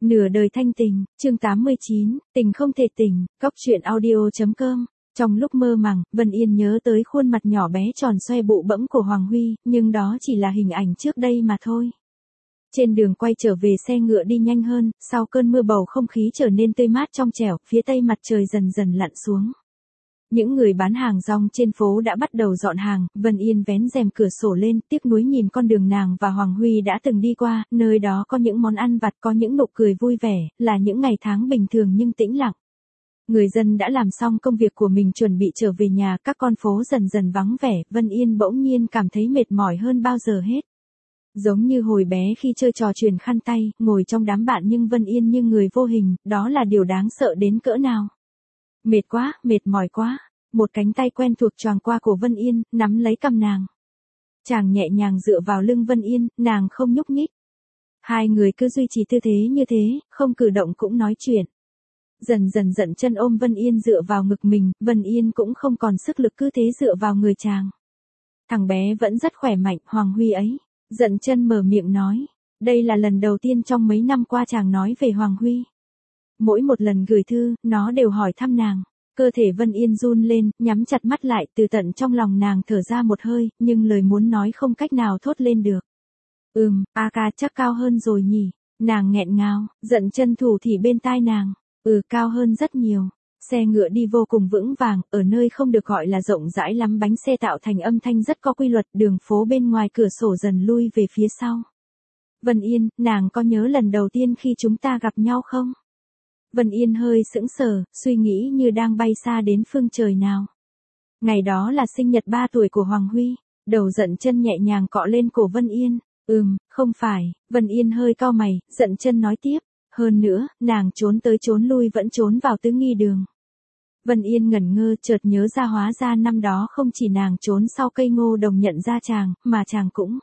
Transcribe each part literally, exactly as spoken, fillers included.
Nửa đời thanh tình, chương tám mươi chín, tình không thể tỉnh, cóc truyện audio.com. Trong lúc mơ màng, Vân Yên nhớ tới khuôn mặt nhỏ bé tròn xoe bụ bẫm của Hoàng Huy, nhưng đó chỉ là hình ảnh trước đây mà thôi. Trên đường quay trở về xe ngựa đi nhanh hơn, sau cơn mưa bầu không khí trở nên tươi mát trong trẻo, phía tây mặt trời dần dần lặn xuống. Những người bán hàng rong trên phố đã bắt đầu dọn hàng, Vân Yên vén rèm cửa sổ lên, tiếc nuối nhìn con đường nàng và Hoàng Huy đã từng đi qua, nơi đó có những món ăn vặt, có những nụ cười vui vẻ, là những ngày tháng bình thường nhưng tĩnh lặng. Người dân đã làm xong công việc của mình chuẩn bị trở về nhà, các con phố dần dần vắng vẻ, Vân Yên bỗng nhiên cảm thấy mệt mỏi hơn bao giờ hết. Giống như hồi bé khi chơi trò chuyền khăn tay, ngồi trong đám bạn nhưng Vân Yên như người vô hình, đó là điều đáng sợ đến cỡ nào. Mệt quá, mệt mỏi quá. Một cánh tay quen thuộc choàng qua cổ Vân Yên, nắm lấy cằm nàng. Chàng nhẹ nhàng dựa vào lưng Vân Yên, nàng không nhúc nhích. Hai người cứ duy trì tư thế như thế, không cử động cũng nói chuyện. Dần dần Dận Chân ôm Vân Yên dựa vào ngực mình, Vân Yên cũng không còn sức lực cứ thế dựa vào người chàng. Thằng bé vẫn rất khỏe mạnh, Hoàng Huy ấy. Dận Chân mở miệng nói. Đây là lần đầu tiên trong mấy năm qua chàng nói về Hoàng Huy. Mỗi một lần gửi thư, nó đều hỏi thăm nàng. Cơ thể Vân Yên run lên, nhắm chặt mắt lại, từ tận trong lòng nàng thở ra một hơi, nhưng lời muốn nói không cách nào thốt lên được. Ừm, a ca chắc cao hơn rồi nhỉ, nàng nghẹn ngào, Dận Chân thủ thì bên tai nàng, ừ cao hơn rất nhiều. Xe ngựa đi vô cùng vững vàng, ở nơi không được gọi là rộng rãi lắm bánh xe tạo thành âm thanh rất có quy luật, đường phố bên ngoài cửa sổ dần lui về phía sau. Vân Yên, nàng có nhớ lần đầu tiên khi chúng ta gặp nhau không? Vân Yên hơi sững sờ, suy nghĩ như đang bay xa đến phương trời nào. Ngày đó là sinh nhật ba tuổi của Hoàng Huy, đầu Dận Chân nhẹ nhàng cọ lên cổ Vân Yên. Ừm, không phải, Vân Yên hơi cau mày, Dận Chân nói tiếp. Hơn nữa, nàng trốn tới trốn lui vẫn trốn vào tứ nghi đường. Vân Yên ngẩn ngơ chợt nhớ ra hóa ra năm đó không chỉ nàng trốn sau cây ngô đồng nhận ra chàng, mà chàng cũng.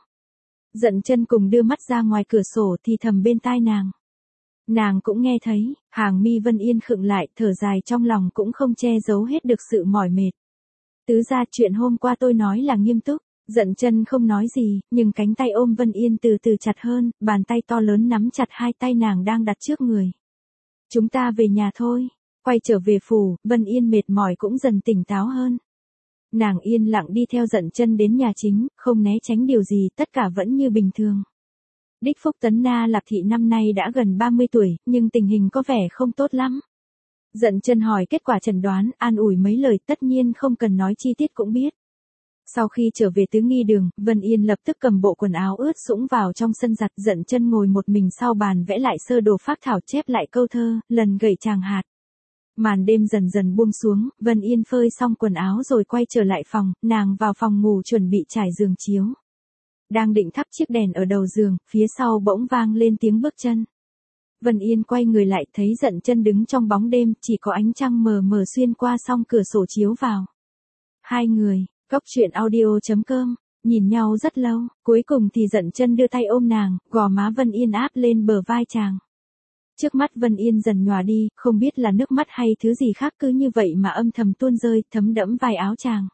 Dận Chân cùng đưa mắt ra ngoài cửa sổ thì thầm bên tai nàng. Nàng cũng nghe thấy, hàng mi Vân Yên khựng lại, thở dài trong lòng cũng không che giấu hết được sự mỏi mệt. Tứ ra chuyện hôm qua tôi nói là nghiêm túc, Dận Chân không nói gì, nhưng cánh tay ôm Vân Yên từ từ chặt hơn, bàn tay to lớn nắm chặt hai tay nàng đang đặt trước người. Chúng ta về nhà thôi, quay trở về phủ, Vân Yên mệt mỏi cũng dần tỉnh táo hơn. Nàng yên lặng đi theo Dận Chân đến nhà chính, không né tránh điều gì, tất cả vẫn như bình thường. Đích Phúc Tấn Na Lạp Thị năm nay đã gần ba mươi tuổi, nhưng tình hình có vẻ không tốt lắm. Dận Chân hỏi kết quả chẩn đoán, an ủi mấy lời tất nhiên không cần nói chi tiết cũng biết. Sau khi trở về tứ nghi đường, Vân Yên lập tức cầm bộ quần áo ướt sũng vào trong sân giặt, Dận Chân ngồi một mình sau bàn vẽ lại sơ đồ phác thảo chép lại câu thơ, lần gậy chàng hạt. Màn đêm dần dần buông xuống, Vân Yên phơi xong quần áo rồi quay trở lại phòng, nàng vào phòng ngủ chuẩn bị trải giường chiếu. Đang định thắp chiếc đèn ở đầu giường, phía sau bỗng vang lên tiếng bước chân. Vân Yên quay người lại thấy Dận Chân đứng trong bóng đêm, chỉ có ánh trăng mờ mờ xuyên qua song cửa sổ chiếu vào. Hai người, cóc truyện audio.com, nhìn nhau rất lâu, cuối cùng thì Dận Chân đưa tay ôm nàng, gò má Vân Yên áp lên bờ vai chàng. Trước mắt Vân Yên dần nhòa đi, không biết là nước mắt hay thứ gì khác cứ như vậy mà âm thầm tuôn rơi, thấm đẫm vai áo chàng.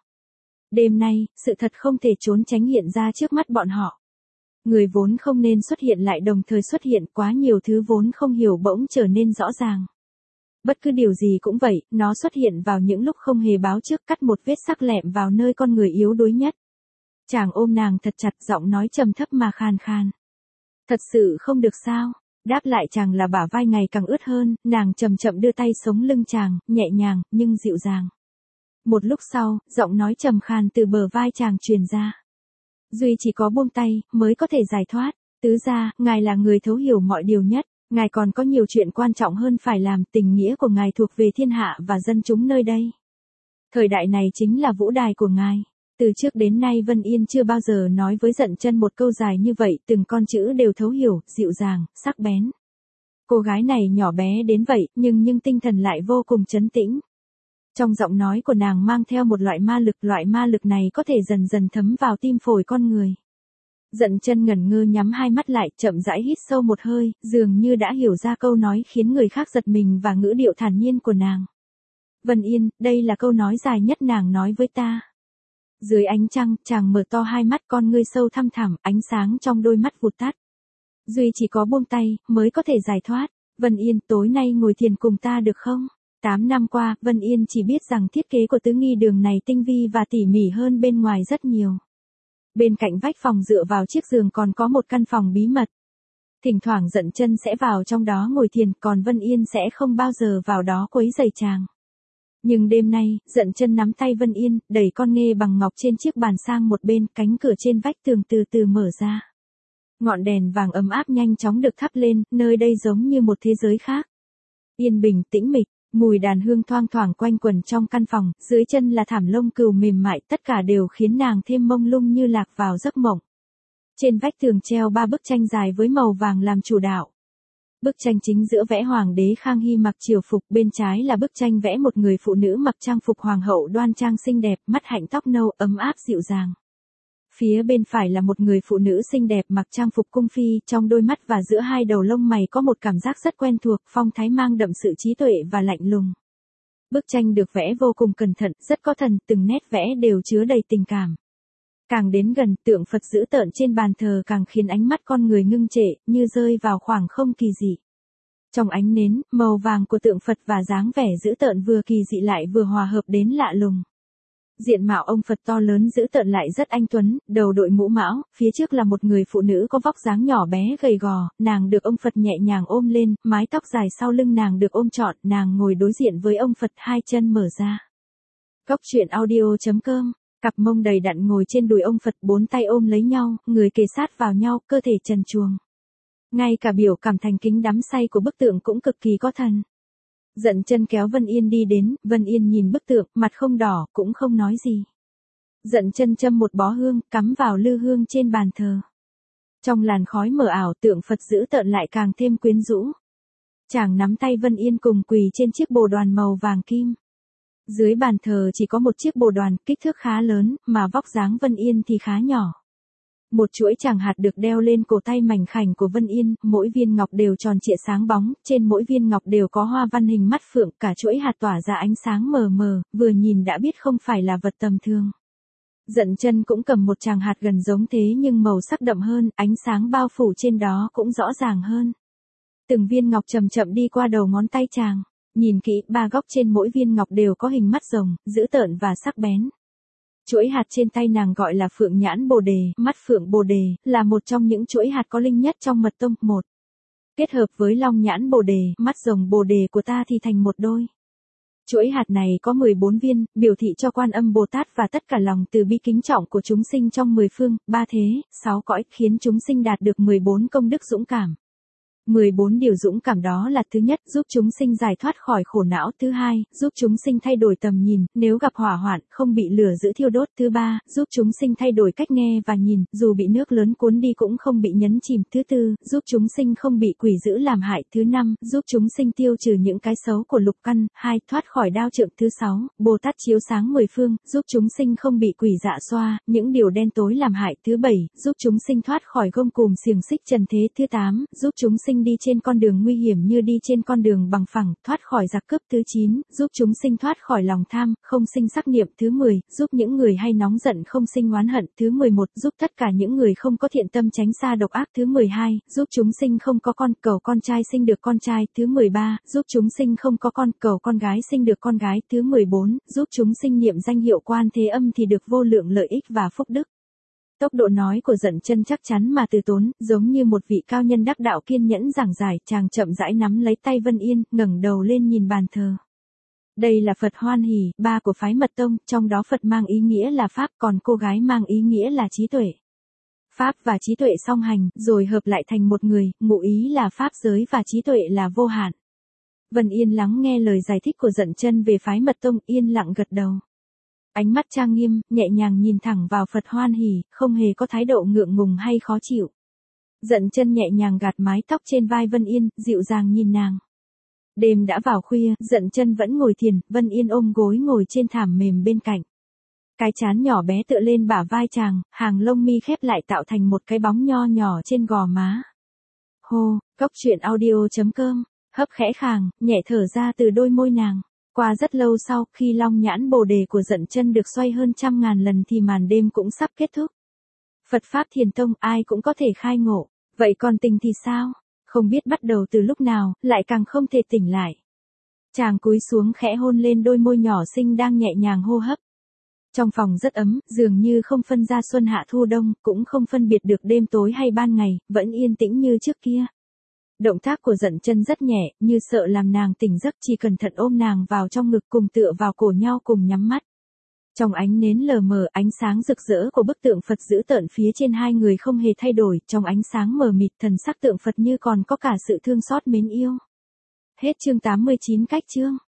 Đêm nay, sự thật không thể trốn tránh hiện ra trước mắt bọn họ. Người vốn không nên xuất hiện lại đồng thời xuất hiện, quá nhiều thứ vốn không hiểu bỗng trở nên rõ ràng. Bất cứ điều gì cũng vậy, nó xuất hiện vào những lúc không hề báo trước, cắt một vết sắc lẹm vào nơi con người yếu đuối nhất. Chàng ôm nàng thật chặt, giọng nói trầm thấp mà khàn khàn. Thật sự không được sao? Đáp lại chàng là bả vai ngày càng ướt hơn, nàng chậm chậm đưa tay sống lưng chàng, nhẹ nhàng, nhưng dịu dàng. Một lúc sau, giọng nói trầm khàn từ bờ vai chàng truyền ra. Duy chỉ có buông tay, mới có thể giải thoát. Tứ gia, ngài là người thấu hiểu mọi điều nhất, ngài còn có nhiều chuyện quan trọng hơn phải làm, tình nghĩa của ngài thuộc về thiên hạ và dân chúng nơi đây. Thời đại này chính là vũ đài của ngài. Từ trước đến nay Vân Yên chưa bao giờ nói với Dận Chân một câu dài như vậy, từng con chữ đều thấu hiểu, dịu dàng, sắc bén. Cô gái này nhỏ bé đến vậy, nhưng nhưng tinh thần lại vô cùng trấn tĩnh. Trong giọng nói của nàng mang theo một loại ma lực, loại ma lực này có thể dần dần thấm vào tim phổi con người. Dận Chân ngẩn ngơ nhắm hai mắt lại, chậm rãi hít sâu một hơi, dường như đã hiểu ra câu nói khiến người khác giật mình và ngữ điệu thản nhiên của nàng. Vân Yên, đây là câu nói dài nhất nàng nói với ta. Dưới ánh trăng, chàng mở to hai mắt, con ngươi sâu thăm thẳm, ánh sáng trong đôi mắt vụt tắt. Duy chỉ có buông tay, mới có thể giải thoát. Vân Yên, tối nay ngồi thiền cùng ta được không? Tám năm qua, Vân Yên chỉ biết rằng thiết kế của tứ nghi đường này tinh vi và tỉ mỉ hơn bên ngoài rất nhiều. Bên cạnh vách phòng dựa vào chiếc giường còn có một căn phòng bí mật. Thỉnh thoảng Dận Chân sẽ vào trong đó ngồi thiền, còn Vân Yên sẽ không bao giờ vào đó quấy rầy chàng. Nhưng đêm nay, Dận Chân nắm tay Vân Yên, đẩy con nghê bằng ngọc trên chiếc bàn sang một bên, cánh cửa trên vách tường từ từ mở ra. Ngọn đèn vàng ấm áp nhanh chóng được thắp lên, nơi đây giống như một thế giới khác. Yên bình, tĩnh mịch, mùi đàn hương thoang thoảng quanh quẩn trong căn phòng, dưới chân là thảm lông cừu mềm mại, tất cả đều khiến nàng thêm mông lung như lạc vào giấc mộng. Trên vách tường treo ba bức tranh dài với màu vàng làm chủ đạo. Bức tranh chính giữa vẽ hoàng đế Khang Hy mặc triều phục, bên trái là bức tranh vẽ một người phụ nữ mặc trang phục hoàng hậu đoan trang xinh đẹp, mắt hạnh tóc nâu, ấm áp dịu dàng. Phía bên phải là một người phụ nữ xinh đẹp mặc trang phục cung phi, trong đôi mắt và giữa hai đầu lông mày có một cảm giác rất quen thuộc, phong thái mang đậm sự trí tuệ và lạnh lùng. Bức tranh được vẽ vô cùng cẩn thận, rất có thần, từng nét vẽ đều chứa đầy tình cảm. Càng đến gần, tượng Phật dữ tợn trên bàn thờ càng khiến ánh mắt con người ngưng trệ, như rơi vào khoảng không kỳ dị. Trong ánh nến, màu vàng của tượng Phật và dáng vẻ dữ tợn vừa kỳ dị lại vừa hòa hợp đến lạ lùng. Diện mạo ông Phật to lớn dữ tợn lại rất anh tuấn, đầu đội mũ mão, phía trước là một người phụ nữ có vóc dáng nhỏ bé gầy gò, nàng được ông Phật nhẹ nhàng ôm lên, mái tóc dài sau lưng nàng được ôm trọn, nàng ngồi đối diện với ông Phật, hai chân mở ra. Góc truyện audio chấm com. Cặp mông đầy đặn ngồi trên đùi ông Phật, bốn tay ôm lấy nhau, người kề sát vào nhau, cơ thể trần truồng. Ngay cả biểu cảm thành kính đắm say của bức tượng cũng cực kỳ có thần. Dận Chân kéo Vân Yên đi đến, Vân Yên nhìn bức tượng, mặt không đỏ, cũng không nói gì. Dận Chân châm một bó hương, cắm vào lư hương trên bàn thờ. Trong làn khói mờ ảo, tượng Phật dữ tợn lại càng thêm quyến rũ. Chàng nắm tay Vân Yên cùng quỳ trên chiếc bồ đoàn màu vàng kim. Dưới bàn thờ chỉ có một chiếc bồ đoàn, kích thước khá lớn, mà vóc dáng Vân Yên thì khá nhỏ. Một chuỗi tràng hạt được đeo lên cổ tay mảnh khảnh của Vân Yên, mỗi viên ngọc đều tròn trịa sáng bóng, trên mỗi viên ngọc đều có hoa văn hình mắt phượng, cả chuỗi hạt tỏa ra ánh sáng mờ mờ, vừa nhìn đã biết không phải là vật tầm thường. Dận Chân cũng cầm một tràng hạt gần giống thế nhưng màu sắc đậm hơn, ánh sáng bao phủ trên đó cũng rõ ràng hơn. Từng viên ngọc chậm chậm đi qua đầu ngón tay chàng. Nhìn kỹ, ba góc trên mỗi viên ngọc đều có hình mắt rồng, dữ tợn và sắc bén. Chuỗi hạt trên tay nàng gọi là Phượng Nhãn Bồ Đề, mắt Phượng Bồ Đề, là một trong những chuỗi hạt có linh nhất trong mật tông. Một. Kết hợp với Long Nhãn Bồ Đề, mắt rồng Bồ Đề của ta thì thành một đôi. Chuỗi hạt này có mười bốn viên, biểu thị cho Quan Âm Bồ Tát và tất cả lòng từ bi kính trọng của chúng sinh trong mười phương, ba thế, sáu cõi, khiến chúng sinh đạt được mười bốn công đức dũng cảm. mười bốn điều dũng cảm đó là: thứ nhất, giúp chúng sinh giải thoát khỏi khổ não; thứ hai, giúp chúng sinh thay đổi tầm nhìn, nếu gặp hỏa hoạn, không bị lửa giữ thiêu đốt; thứ ba, giúp chúng sinh thay đổi cách nghe và nhìn, dù bị nước lớn cuốn đi cũng không bị nhấn chìm; thứ tư, giúp chúng sinh không bị quỷ dữ làm hại; thứ năm, giúp chúng sinh tiêu trừ những cái xấu của lục căn; hai, thoát khỏi đao trượng; thứ sáu, Bồ Tát chiếu sáng mười phương, giúp chúng sinh không bị quỷ dạ xoa, những điều đen tối làm hại; thứ bảy, giúp chúng sinh thoát khỏi gông cùm xiềng xích trần thế; thứ tám, giúp chúng sinh đi trên con đường nguy hiểm như đi trên con đường bằng phẳng, thoát khỏi giặc cướp; thứ chín, giúp chúng sinh thoát khỏi lòng tham, không sinh sắc niệm; thứ mười, giúp những người hay nóng giận không sinh oán hận; thứ mười một, giúp tất cả những người không có thiện tâm tránh xa độc ác; thứ mười hai, giúp chúng sinh không có con, cầu con trai sinh được con trai; thứ mười ba, giúp chúng sinh không có con, cầu con gái sinh được con gái; thứ mười bốn, giúp chúng sinh niệm danh hiệu Quan Thế Âm thì được vô lượng lợi ích và phúc đức. Tốc độ nói của Dận Chân chắc chắn mà từ tốn, giống như một vị cao nhân đắc đạo kiên nhẫn giảng giải. Chàng chậm rãi nắm lấy tay Vân Yên, ngẩng đầu lên nhìn bàn thờ. Đây là Phật Hoan Hỷ, ba của phái Mật Tông, trong đó Phật mang ý nghĩa là pháp, còn cô gái mang ý nghĩa là trí tuệ. Pháp và trí tuệ song hành, rồi hợp lại thành một người, ngụ ý là pháp giới và trí tuệ là vô hạn. Vân Yên lắng nghe lời giải thích của Dận Chân về phái Mật Tông, yên lặng gật đầu. Ánh mắt trang nghiêm, nhẹ nhàng nhìn thẳng vào Phật Hoan Hỷ, không hề có thái độ ngượng ngùng hay khó chịu. Dận Chân nhẹ nhàng gạt mái tóc trên vai Vân Yên, dịu dàng nhìn nàng. Đêm đã vào khuya, Dận Chân vẫn ngồi thiền, Vân Yên ôm gối ngồi trên thảm mềm bên cạnh. Cái trán nhỏ bé tựa lên bả vai chàng, hàng lông mi khép lại tạo thành một cái bóng nho nhỏ trên gò má. Hô, Góc truyện audio chấm com, hấp khẽ khàng, nhẹ thở ra từ đôi môi nàng. Qua rất lâu sau, khi Long Nhãn Bồ Đề của Dận Chân được xoay hơn trăm ngàn lần thì màn đêm cũng sắp kết thúc. Phật Pháp Thiền Tông ai cũng có thể khai ngộ, vậy còn tình thì sao? Không biết bắt đầu từ lúc nào, lại càng không thể tỉnh lại. Chàng cúi xuống khẽ hôn lên đôi môi nhỏ xinh đang nhẹ nhàng hô hấp. Trong phòng rất ấm, dường như không phân ra xuân hạ thu đông, cũng không phân biệt được đêm tối hay ban ngày, vẫn yên tĩnh như trước kia. Động tác của Dận Chân rất nhẹ, như sợ làm nàng tỉnh giấc, chỉ cẩn thận ôm nàng vào trong ngực cùng tựa vào cổ nhau cùng nhắm mắt. Trong ánh nến lờ mờ, ánh sáng rực rỡ của bức tượng Phật dữ tợn phía trên hai người không hề thay đổi, trong ánh sáng mờ mịt thần sắc tượng Phật như còn có cả sự thương xót mến yêu. Hết chương tám mươi chín. Cách chương